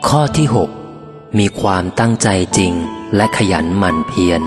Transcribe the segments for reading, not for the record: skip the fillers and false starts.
ข้อที่ 6 มีความตั้งใจจริงและขยันหมั่นเพียร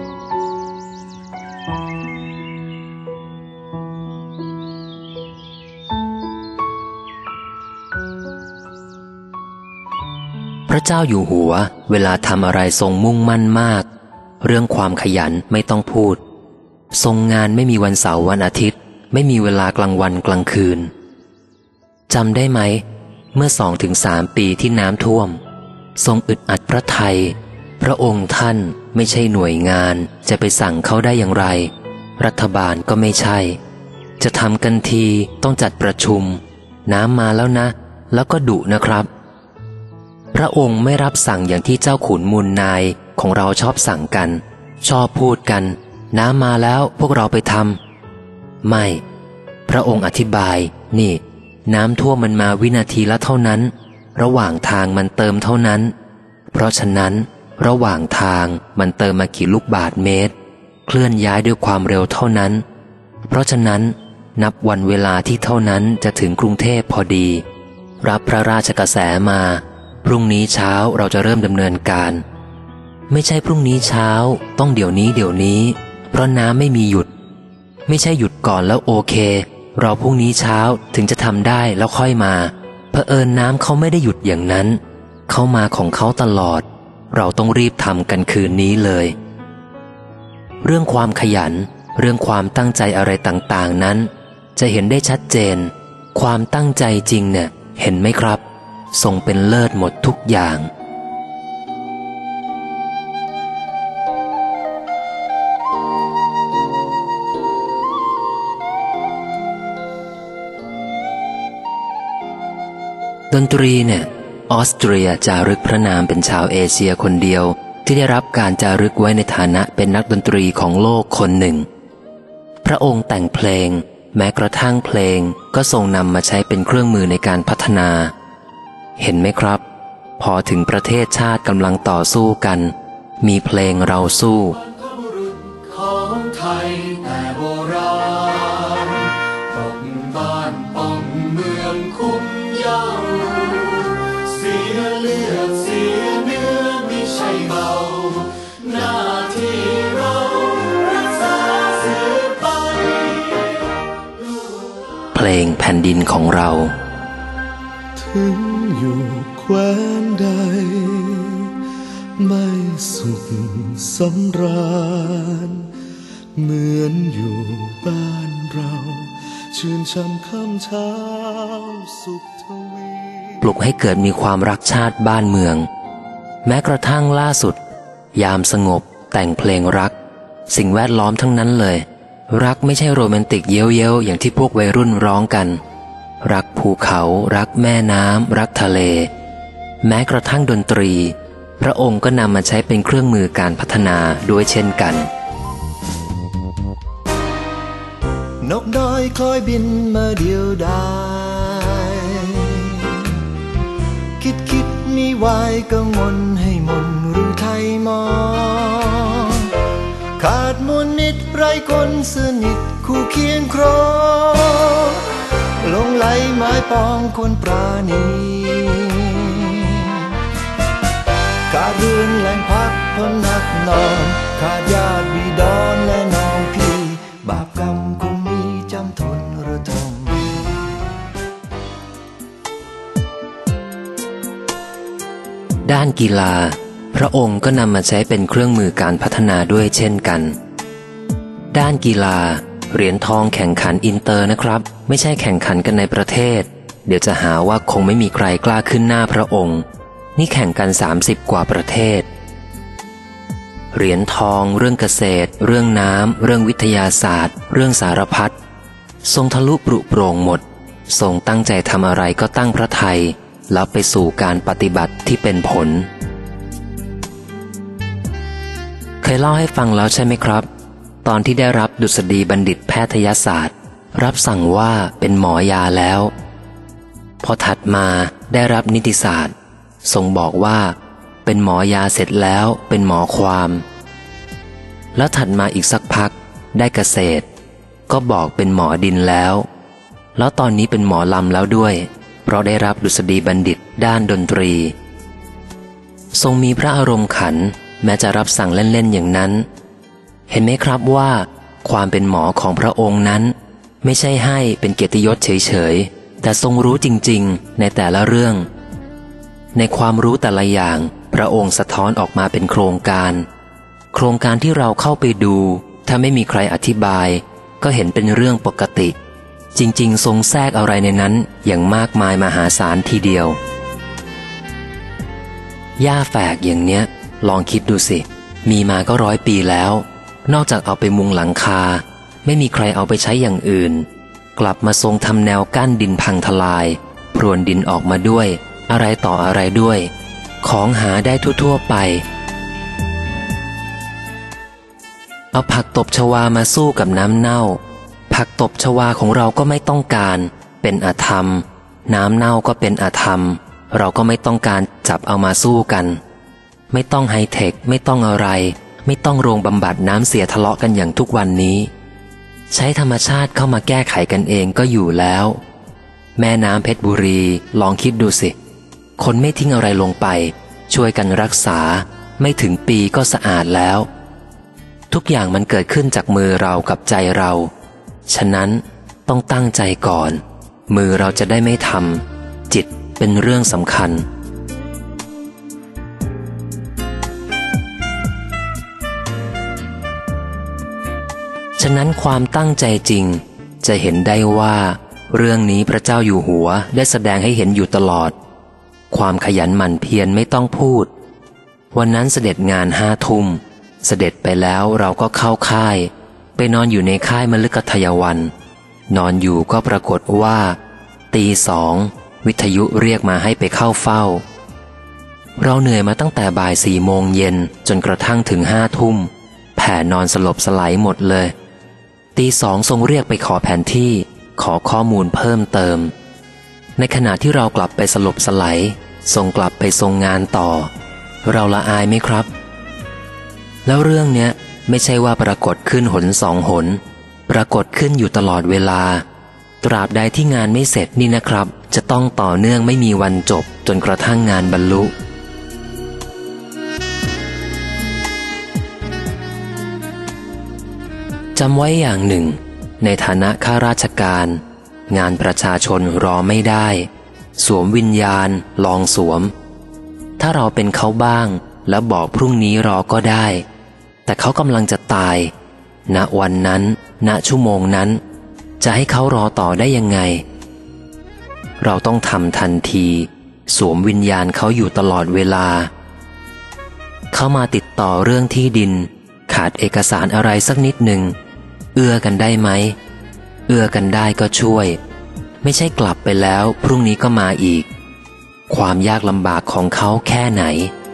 พระเจ้าอยู่หัวเวลาทำอะไรทรงมุ่งมั่นมากเรื่องความขยันไม่ต้องพูดทรงงานไม่มีวันเสาร์วันอาทิตย์ไม่มีเวลากลางวันกลางคืนจำได้ไหมเมื่อ2-3 ปีที่น้ำท่วมทรงอึดอัดพระทัยพระองค์ท่านไม่ใช่หน่วยงานจะไปสั่งเขาได้อย่างไรรัฐบาลก็ไม่ใช่จะทำกันทีต้องจัดประชุมน้ำมาแล้วนะแล้วก็ดุนะครับพระองค์ไม่รับสั่งอย่างที่เจ้าขุนมูลนายของเราชอบสั่งกันชอบพูดกันน้ำมาแล้วพวกเราไปทำไม่พระองค์อธิบายนี่น้ำท่วมมันมาวินาทีละเท่านั้นระหว่างทางมันเติมเท่านั้นเพราะฉะนั้นระหว่างทางมันเติมมากี่ลูกบาศก์เมตรเคลื่อนย้ายด้วยความเร็วเท่านั้นเพราะฉะนั้นนับวันเวลาที่เท่านั้นจะถึงกรุงเทพพอดีรับพระราชกระแสมาพรุ่งนี้เช้าเราจะเริ่มดำเนินการไม่ใช่พรุ่งนี้เช้าต้องเดี๋ยวนี้เพราะน้ำไม่มีหยุดไม่ใช่หยุดก่อนแล้วโอเครอพรุ่งนี้เช้าถึงจะทำได้แล้วค่อยมาเผอิญน้ำเขาไม่ได้หยุดอย่างนั้นเขามาของเขาตลอดเราต้องรีบทำกันคืนนี้เลยเรื่องความขยันเรื่องความตั้งใจอะไรต่างๆนั้นจะเห็นได้ชัดเจนความตั้งใจจริงเนี่ยเห็นไหมครับทรงเป็นเลิศหมดทุกอย่างดนตรีเนี่ยออสเตรียจารึกพระนามเป็นชาวเอเชียคนเดียวที่ได้รับการจารึกไว้ในฐานะเป็นนักดนตรีของโลกคนหนึ่งพระองค์แต่งเพลงแม้กระทั่งเพลงก็ทรงนำมาใช้เป็นเครื่องมือในการพัฒนาเห็นไหมครับพอถึงประเทศชาติกำลังต่อสู้กันมีเพลงเราสู้ของไทยแต่โบราณปกบ้านป้องเมืองคุ้มเย้าเสียเลือดเสียเนื้อไม่ใช่เบาหน้าที่เรารักษาสืบไปเพลงแผ่นดินของเราถึงอยู่แคว้นใดไม่สุขสำราญเหมือนอยู่บ้านเราชื่นช่ำค่ำเช้าสุขทวีปลุกให้เกิดมีความรักชาติบ้านเมืองแม้กระทั่งล่าสุดยามสงบแต่งเพลงรักสิ่งแวดล้อมทั้งนั้นเลยรักไม่ใช่โรแมนติกเย้ยๆอย่างที่พวกวัยรุ่นร้องกันรักภูเขารักแม่น้ำรักทะเลแม้กระทั่งดนตรีพระองค์ก็นำมาใช้เป็นเครื่องมือการพัฒนาด้วยเช่นกันนกน้อยคอยบินมาเดียวดายคิดมีวายกังวลให้มนหรือไทยมองขาดมนนิดไรคนสนิทคู่เคียงครองลงไหลไม้ปองคนปราณีขาดเรือนแหล่งพักพำนักนอนขาดญาติบิดรและน้องพี่บาปกรรมคงมีจำทนระทมด้านกีฬาพระองค์ก็นำมาใช้เป็นเครื่องมือการพัฒนาด้วยเช่นกันด้านกีฬาเหรียญทองแข่งขันอินเตอร์นะครับไม่ใช่แข่งขันกันในประเทศเดี๋ยวจะหาว่าคงไม่มีใครกล้าขึ้นหน้าพระองค์นี่แข่งกัน30 กว่าประเทศเหรียญทองเรื่องเกษตรเรื่องน้ำเรื่องวิทยาศาสตร์เรื่องสารพัดทรงทะลุปรุโปร่งหมดทรงตั้งใจทำอะไรก็ตั้งพระทัยแล้วไปสู่การปฏิบัติที่เป็นผลเคยเล่าให้ฟังแล้วใช่ไหมครับตอนที่ได้รับดุษฎีบัณฑิตแพทยศาสตร์รับสั่งว่าเป็นหมอยาแล้วพอถัดมาได้รับนิติศาสตร์ทรงบอกว่าเป็นหมอยาเสร็จแล้วเป็นหมอความแล้วถัดมาอีกสักพักได้เกษตรก็บอกเป็นหมอดินแล้วตอนนี้เป็นหมอลำแล้วด้วยเพราะได้รับดุษฎีบัณฑิตด้านดนตรีทรงมีพระอารมณ์ขันแม้จะรับสั่งเล่นๆอย่างนั้นเห็นไหมครับว่าความเป็นหมอของพระองค์นั้นไม่ใช่ให้เป็นเกียรติยศเฉยๆแต่ทรงรู้จริงๆในแต่ละเรื่องในความรู้แต่ละอย่างพระองค์สะท้อนออกมาเป็นโครงการที่เราเข้าไปดูถ้าไม่มีใครอธิบายก็เห็นเป็นเรื่องปกติจริงๆทรงแทรกอะไรในนั้นอย่างมากมายมหาศาลทีเดียวหญ้าแฝกอย่างเนี้ยลองคิดดูสิมีมาก็100 ปีแล้วนอกจากเอาไปมุงหลังคาไม่มีใครเอาไปใช้อย่างอื่นกลับมาทรงทำแนวกั้นดินพังทลายพรวนดินออกมาด้วยอะไรต่ออะไรด้วยของหาได้ทั่วๆไปเอาผักตบชวามาสู้กับน้ำเน่าผักตบชวาของเราก็ไม่ต้องการเป็นอธรรมน้ำเน่าก็เป็นอธรรมเราก็ไม่ต้องการจับเอามาสู้กันไม่ต้องไฮเทคไม่ต้องอะไรไม่ต้องโรงบำบัดน้ำเสียทะเลาะกันอย่างทุกวันนี้ใช้ธรรมชาติเข้ามาแก้ไขกันเองก็อยู่แล้วแม่น้ำเพชรบุรีลองคิดดูสิคนไม่ทิ้งอะไรลงไปช่วยกันรักษาไม่ถึงปีก็สะอาดแล้วทุกอย่างมันเกิดขึ้นจากมือเรากับใจเราฉะนั้นต้องตั้งใจก่อนมือเราจะได้ไม่ทำจิตเป็นเรื่องสำคัญฉะนั้นความตั้งใจจริงจะเห็นได้ว่าเรื่องนี้พระเจ้าอยู่หัวได้แสดงให้เห็นอยู่ตลอดความขยันหมั่นเพียรไม่ต้องพูดวันนั้นเสด็จงาน5 ทุ่มเสด็จไปแล้วเราก็เข้าค่ายไปนอนอยู่ในค่ายมฤคทายวันนอนอยู่ก็ปรากฏว่าตี 2วิทยุเรียกมาให้ไปเข้าเฝ้าเราเหนื่อยมาตั้งแต่บ่าย4 โมงเย็นจนกระทั่งถึง5 ทุ่มแผ่นอนสลบสลายหมดเลยตี 2ทรงเรียกไปขอแผนที่ขอข้อมูลเพิ่มเติมในขณะที่เรากลับไปสลบสลายทรงกลับไปทรงงานต่อเราละอายไหมครับแล้วเรื่องเนี้ยไม่ใช่ว่าปรากฏขึ้นหน2 หนปรากฏขึ้นอยู่ตลอดเวลาตราบใดที่งานไม่เสร็จนี่นะครับจะต้องต่อเนื่องไม่มีวันจบจนกระทั่งงานบรรลุจำไว้อย่างหนึ่งในฐานะข้าราชการงานประชาชนรอไม่ได้สวมวิญญาณลองสวมถ้าเราเป็นเขาบ้างแล้วบอกพรุ่งนี้รอก็ได้แต่เขากำลังจะตายณวันนั้นณชั่วโมงนั้นจะให้เขารอต่อได้ยังไงเราต้องทำทันทีสวมวิญญาณเขาอยู่ตลอดเวลาเขามาติดต่อเรื่องที่ดินขาดเอกสารอะไรสักนิดหนึ่งเอื้อกันได้ไหมเอื้อกันได้ก็ช่วยไม่ใช่กลับไปแล้วพรุ่งนี้ก็มาอีกความยากลำบากของเขาแค่ไหน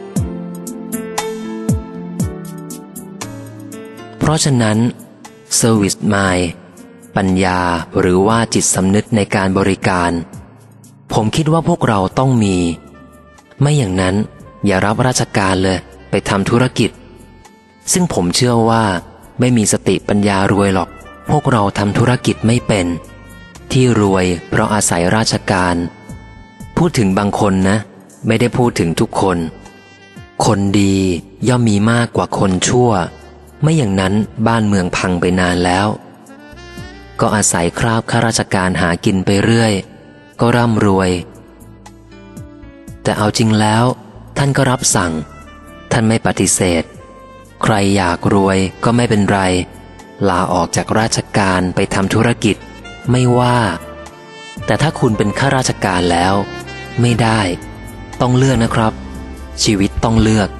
เพราะฉะนั้น Service Mind ปัญญาหรือว่าจิตสำนึกในการบริการผมคิดว่าพวกเราต้องมีไม่อย่างนั้นอย่ารับราชการเลยไปทำธุรกิจซึ่งผมเชื่อว่าไม่มีสติปัญญารวยหรอกพวกเราทำธุรกิจไม่เป็นที่รวยเพราะอาศัยราชการพูดถึงบางคนนะไม่ได้พูดถึงทุกคนคนดีย่อมมีมากกว่าคนชั่วไม่อย่างนั้นบ้านเมืองพังไปนานแล้วก็อาศัยคราบข้าราชการหากินไปเรื่อยก็ร่ำรวยแต่เอาจริงแล้วท่านก็รับสั่งท่านไม่ปฏิเสธใครอยากรวยก็ไม่เป็นไรลาออกจากราชการไปทำธุรกิจไม่ว่าแต่ถ้าคุณเป็นข้าราชการแล้วไม่ได้ต้องเลือกนะครับชีวิตต้องเลือก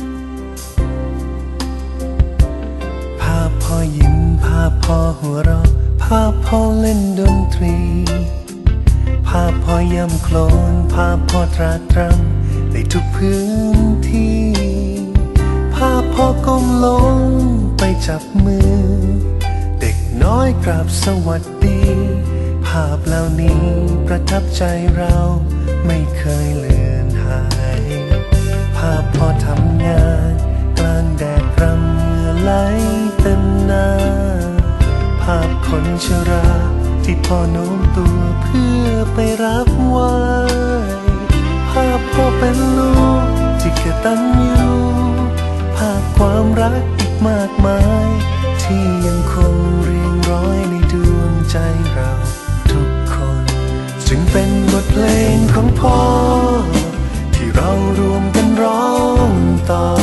ภาพพ่อยิ้มภาพพ่อหัวเราะภาพพ่อเล่นดนตรีภาพพ่อย่ำโคลนภาพพ่อตราตรำในทุกพื้นที่ภาพพ่อก้มลงไปจับมือเด็กน้อยกราบสวัสดีภาพเหล่านี้ประทับใจเราไม่เคยเลือนหายภาพพ่อทำงานกลางแดดรำเหงื่อไหลเต็มหน้าภาพคนชราที่พ่อโน้มตัวเพื่อไปรับไหว้ภาพพ่อเป็นลูกที่กตัญญูภาพความรักอีกมากมายที่ยังคงเรียงร้อยในดวงใจเราทุกคนจึงเป็นบทเพลงของพ่อที่เรารวมกันร้องต่อ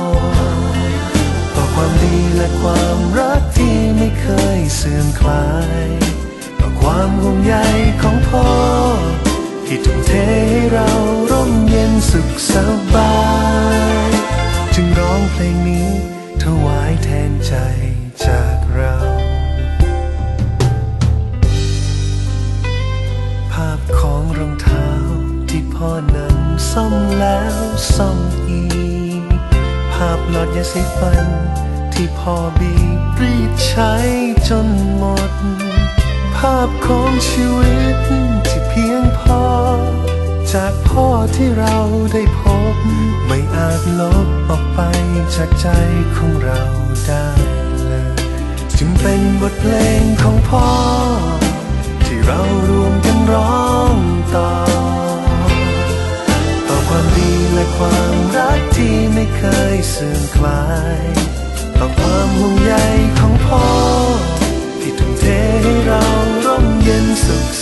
ความดีและความรักที่ไม่เคยเสื่อมคลายต่อความห่วงใยของพ่อที่ทุ่มเทให้เราร่มเย็นสุขสบายจึงร้องเพลงนี้ถวายแทนใจจากเราภาพของรองเท้าที่พ่อนั้นซ่อมแล้วซ่อมอีกภาพหลอดยาสีฟันที่พ่อบีบรีดใช้จนหมดภาพของชีวิตที่เพียงพอจากพ่อที่เราได้พบไม่อาจลบออกไปจากใจของเราได้เลยจึงเป็นบทเพลงของพ่อที่เรารวมกันร้องต่อความดีและความรักที่ไม่เคยเสื่อมคลายต่อความห่วงใยของพ่อที่ทุ่มเทให้เราร่มเย็นสุข